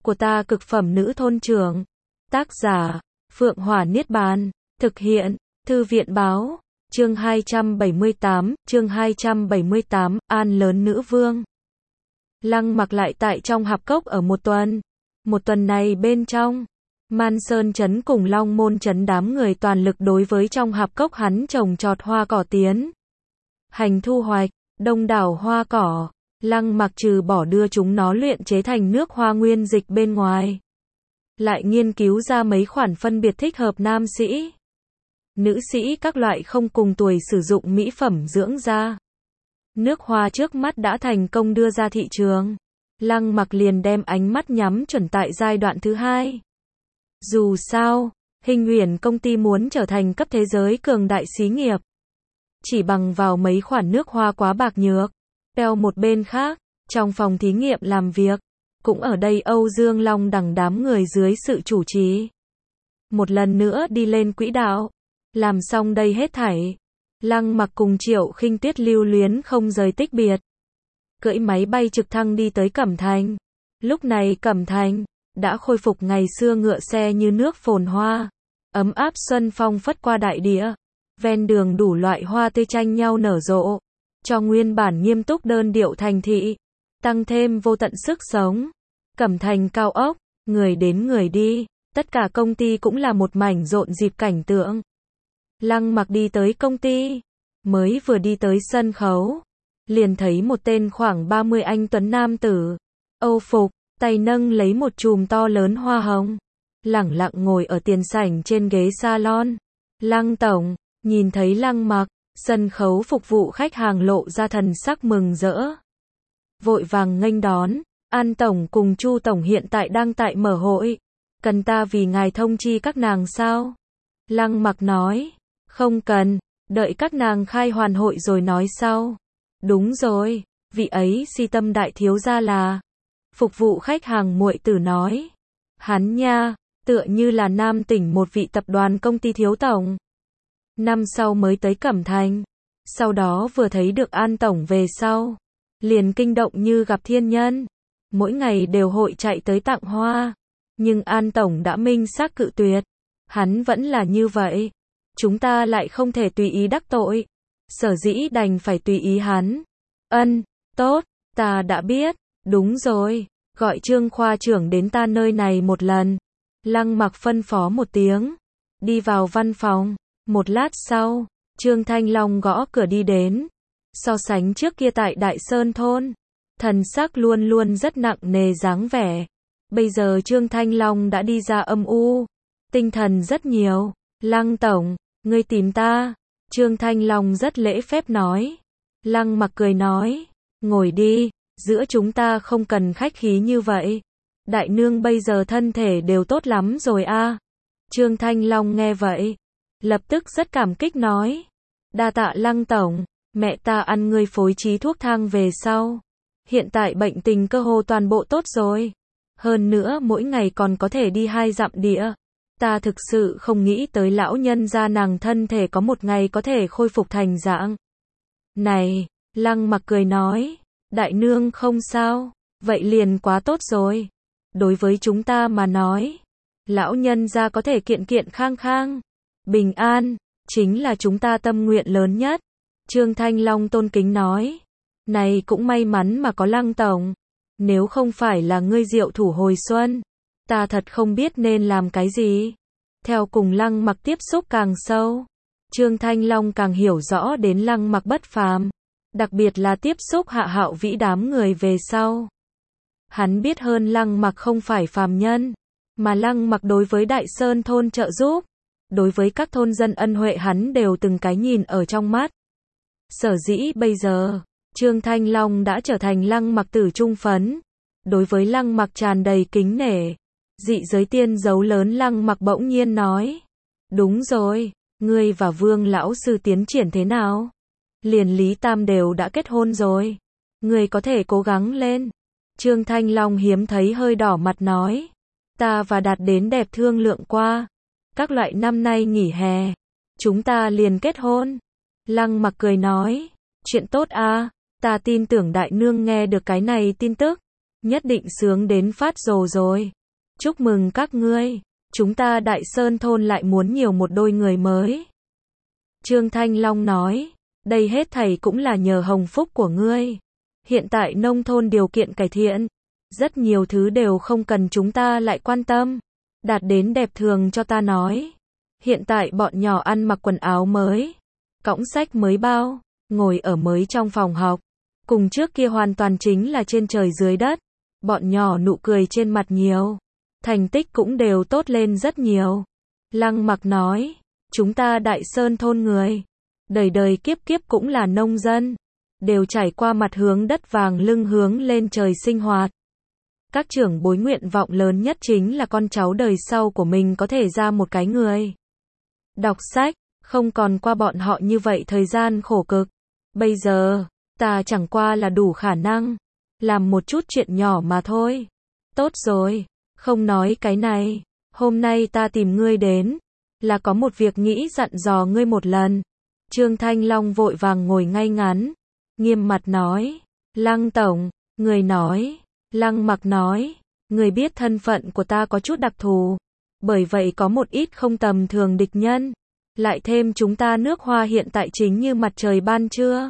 của ta cực phẩm nữ thôn trưởng. Tác giả, Phượng Hỏa Niết Bàn. Thực hiện, Thư viện Báo. Chương 278, An Lớn Nữ Vương. Lăng Mặc lại tại trong hạp cốc ở một tuần. Một tuần này bên trong Man Sơn trấn cùng Long Môn trấn đám người toàn lực đối với trong hạp cốc hắn trồng trọt hoa cỏ tiến hành thu hoạch, đông đảo hoa cỏ. Lăng Mặc trừ bỏ đưa chúng nó luyện chế thành nước hoa nguyên dịch bên ngoài, lại nghiên cứu ra mấy khoản phân biệt thích hợp nam sĩ, nữ sĩ các loại không cùng tuổi sử dụng mỹ phẩm dưỡng da. Nước hoa trước mắt đã thành công đưa ra thị trường. Lăng Mặc liền đem ánh mắt nhắm chuẩn tại giai đoạn thứ hai. Dù sao, Hình Uyển công ty muốn trở thành cấp thế giới cường đại xí nghiệp, chỉ bằng vào mấy khoản nước hoa quá bạc nhược. Theo một bên khác, trong phòng thí nghiệm làm việc, cũng ở đây Âu Dương Long đằng đám người dưới sự chủ trì, một lần nữa đi lên quỹ đạo. Làm xong đây hết thảy, Lăng Mặc cùng Triệu Khinh Tuyết lưu luyến không rời tích biệt, cưỡi máy bay trực thăng đi tới Cẩm Thành. Lúc này Cẩm Thành đã khôi phục ngày xưa ngựa xe như nước phồn hoa, ấm áp xuân phong phất qua đại địa, ven đường đủ loại hoa tươi tranh nhau nở rộ, cho nguyên bản nghiêm túc đơn điệu thành thị tăng thêm vô tận sức sống. Cẩm Thành cao ốc, người đến người đi, tất cả công ty cũng là một mảnh rộn rịp cảnh tượng. Lăng Mặc đi tới công ty, mới vừa đi tới sân khấu, liền thấy một tên khoảng 30 anh tuấn nam tử, Âu phục, tay nâng lấy một chùm to lớn hoa hồng, lẳng lặng ngồi ở tiền sảnh trên ghế salon. Lăng tổng, nhìn thấy Lăng Mặc, sân khấu phục vụ khách hàng lộ ra thần sắc mừng rỡ, vội vàng nghênh đón. An tổng cùng Chu tổng hiện tại đang tại mở hội, cần ta vì ngài thông chi các nàng sao? Lăng Mặc nói, không cần, đợi các nàng khai hoàn hội rồi nói sau. Đúng rồi, vị ấy si tâm đại thiếu gia là. Phục vụ khách hàng muội tử nói, hắn nha, tựa như là Nam tỉnh một vị tập đoàn công ty thiếu tổng. Năm sau mới tới Cẩm Thành, sau đó vừa thấy được An tổng về sau, liền kinh động như gặp thiên nhân, mỗi ngày đều hội chạy tới tặng hoa, nhưng An tổng đã minh xác cự tuyệt. Hắn vẫn là như vậy, chúng ta lại không thể tùy ý đắc tội, sở dĩ đành phải tùy ý hắn. Tốt, ta đã biết. Đúng rồi, gọi Trương khoa trưởng đến ta nơi này một lần. Lăng Mặc phân phó một tiếng, đi vào văn phòng. Một lát sau, Trương Thanh Long gõ cửa đi đến. So sánh trước kia tại Đại Sơn thôn, thần sắc luôn luôn rất nặng nề dáng vẻ. Bây giờ Trương Thanh Long đã đi ra âm u, tinh thần rất nhiều. Lăng tổng, ngươi tìm ta. Trương Thanh Long rất lễ phép nói. Lăng Mặc cười nói, ngồi đi, giữa chúng ta không cần khách khí như vậy. Đại nương bây giờ thân thể đều tốt lắm rồi a. Trương Thanh Long nghe vậy, lập tức rất cảm kích nói, đa tạ Lăng tổng, mẹ ta ăn ngươi phối trí thuốc thang về sau, hiện tại bệnh tình cơ hồ toàn bộ tốt rồi. Hơn nữa mỗi ngày còn có thể đi 2 dặm địa. Ta thực sự không nghĩ tới lão nhân gia nàng thân thể có một ngày có thể khôi phục thành dạng này. Lăng Mặc cười nói, đại nương không sao, vậy liền quá tốt rồi. Đối với chúng ta mà nói, lão nhân gia có thể kiện kiện khang khang, bình an, chính là chúng ta tâm nguyện lớn nhất. Trương Thanh Long tôn kính nói, này cũng may mắn mà có Lăng tổng, nếu không phải là ngươi diệu thủ hồi xuân, ta thật không biết nên làm cái gì. Theo cùng Lăng Mặc tiếp xúc càng sâu, Trương Thanh Long càng hiểu rõ đến Lăng Mặc bất phàm, đặc biệt là tiếp xúc Hạ Hạo Vĩ đám người về sau. Hắn biết hơn Lăng Mặc không phải phàm nhân, mà Lăng Mặc đối với Đại Sơn thôn trợ giúp, đối với các thôn dân ân huệ hắn đều từng cái nhìn ở trong mắt. Sở dĩ bây giờ, Trương Thanh Long đã trở thành Lăng Mặc tử trung phấn, đối với Lăng Mặc tràn đầy kính nể. Dị giới tiên dấu lớn Lăng Mặc bỗng nhiên nói, đúng rồi, ngươi và Vương lão sư tiến triển thế nào? Liền Lý Tam đều đã kết hôn rồi, ngươi có thể cố gắng lên. Trương Thanh Long hiếm thấy hơi đỏ mặt nói, ta và Đạt đến đẹp thương lượng qua, các loại năm nay nghỉ hè, chúng ta liền kết hôn. Lăng Mặc cười nói, chuyện tốt a, ta tin tưởng đại nương nghe được cái này tin tức, nhất định sướng đến phát rồ rồi. Chúc mừng các ngươi, chúng ta Đại Sơn thôn lại muốn nhiều một đôi người mới. Trương Thanh Long nói, đây hết thảy cũng là nhờ hồng phúc của ngươi. Hiện tại nông thôn điều kiện cải thiện, rất nhiều thứ đều không cần chúng ta lại quan tâm. Đạt đến đẹp thường cho ta nói. Hiện tại bọn nhỏ ăn mặc quần áo mới, cõng sách mới bao, ngồi ở mới trong phòng học. Cùng trước kia hoàn toàn chính là trên trời dưới đất. Bọn nhỏ nụ cười trên mặt nhiều, thành tích cũng đều tốt lên rất nhiều. Lăng Mặc nói, chúng ta Đại Sơn thôn người, đời đời kiếp kiếp cũng là nông dân, đều trải qua mặt hướng đất vàng lưng hướng lên trời sinh hoạt. Các trưởng bối nguyện vọng lớn nhất chính là con cháu đời sau của mình có thể ra một cái người đọc sách, không còn qua bọn họ như vậy thời gian khổ cực. Bây giờ, ta chẳng qua là đủ khả năng làm một chút chuyện nhỏ mà thôi. Tốt rồi, không nói cái này, hôm nay ta tìm ngươi đến, là có một việc nghĩ dặn dò ngươi một lần. Trương Thanh Long vội vàng ngồi ngay ngắn, nghiêm mặt nói, Lăng Tổng, người nói, Lăng Mặc nói, người biết thân phận của ta có chút đặc thù, bởi vậy có một ít không tầm thường địch nhân, lại thêm chúng ta nước Hoa hiện tại chính như mặt trời ban trưa,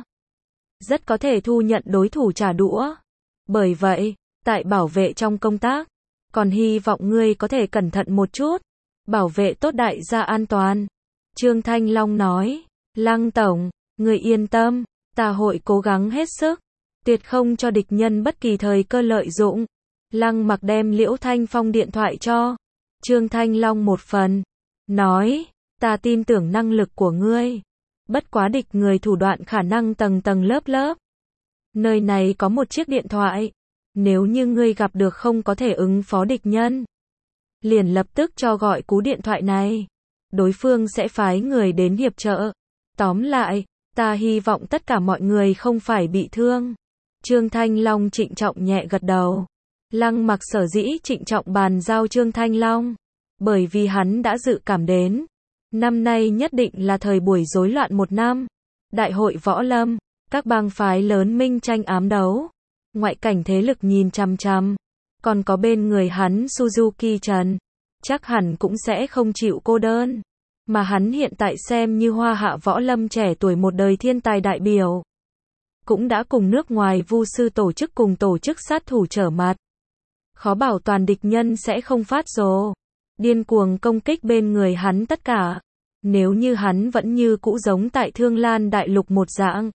rất có thể thu nhận đối thủ trả đũa. Bởi vậy, tại bảo vệ trong công tác, còn hy vọng ngươi có thể cẩn thận một chút, bảo vệ tốt đại gia an toàn. Trương Thanh Long nói, Lăng Tổng, người yên tâm, ta hội cố gắng hết sức, tuyệt không cho địch nhân bất kỳ thời cơ lợi dụng. Lăng Mặc đem Liễu Thanh Phong điện thoại cho Trương Thanh Long một phần, nói, ta tin tưởng năng lực của ngươi, bất quá địch người thủ đoạn khả năng tầng tầng lớp lớp. Nơi này có một chiếc điện thoại, nếu như ngươi gặp được không có thể ứng phó địch nhân, liền lập tức cho gọi cú điện thoại này, đối phương sẽ phái người đến hiệp trợ. Tóm lại, ta hy vọng tất cả mọi người không phải bị thương. Trương Thanh Long trịnh trọng nhẹ gật đầu. Lăng Mặc sở dĩ trịnh trọng bàn giao Trương Thanh Long, bởi vì hắn đã dự cảm đến, năm nay nhất định là thời buổi rối loạn một năm. Đại hội võ lâm, các bang phái lớn minh tranh ám đấu, ngoại cảnh thế lực nhìn chằm chằm, còn có bên người hắn Suzuki Trần, chắc hẳn cũng sẽ không chịu cô đơn, mà hắn hiện tại xem như hoa hạ võ lâm trẻ tuổi một đời thiên tài đại biểu, cũng đã cùng nước ngoài vu sư tổ chức cùng tổ chức sát thủ trở mặt, khó bảo toàn địch nhân sẽ không phát rồ, điên cuồng công kích bên người hắn tất cả. Nếu như hắn vẫn như cũ giống tại Thương Lan Đại Lục một dạng,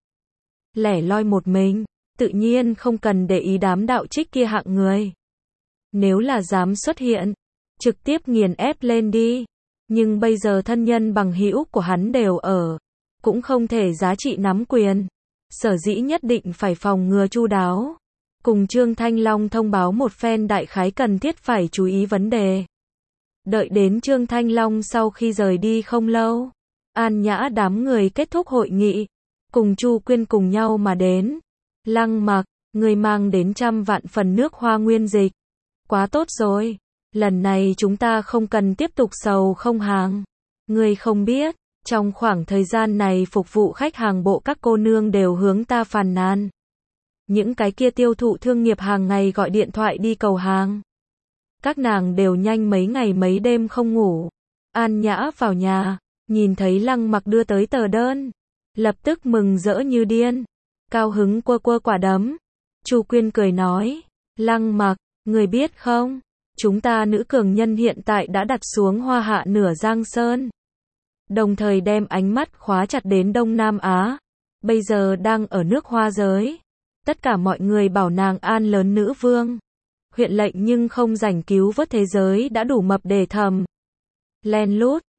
lẻ loi một mình, tự nhiên không cần để ý đám đạo trích kia hạng người. Nếu là dám xuất hiện, trực tiếp nghiền ép lên đi. Nhưng bây giờ thân nhân bằng hữu của hắn đều ở, cũng không thể giá trị nắm quyền. Sở dĩ nhất định phải phòng ngừa chu đáo. Cùng Trương Thanh Long thông báo một phen đại khái cần thiết phải chú ý vấn đề. Đợi đến Trương Thanh Long sau khi rời đi không lâu, An Nhã đám người kết thúc hội nghị, cùng Chu Quyên cùng nhau mà đến. Lăng Mặc, người mang đến 100 vạn phần nước Hoa nguyên dịch. Quá tốt rồi, lần này chúng ta không cần tiếp tục sầu không hàng. Người không biết, trong khoảng thời gian này phục vụ khách hàng bộ các cô nương đều hướng ta phàn nàn. Những cái kia tiêu thụ thương nghiệp hàng ngày gọi điện thoại đi cầu hàng. Các nàng đều nhanh mấy ngày mấy đêm không ngủ. An Nhã vào nhà, nhìn thấy Lăng Mặc đưa tới tờ đơn, lập tức mừng rỡ như điên, cao hứng quơ quơ quả đấm. Chu Quyên cười nói, Lăng Mặc, người biết không, chúng ta nữ cường nhân hiện tại đã đặt xuống Hoa Hạ nửa Giang Sơn, đồng thời đem ánh mắt khóa chặt đến Đông Nam Á, bây giờ đang ở nước Hoa giới. Tất cả mọi người bảo nàng An lớn nữ vương, huyện lệnh nhưng không rảnh cứu vớt thế giới đã đủ mập để thầm. Len lút,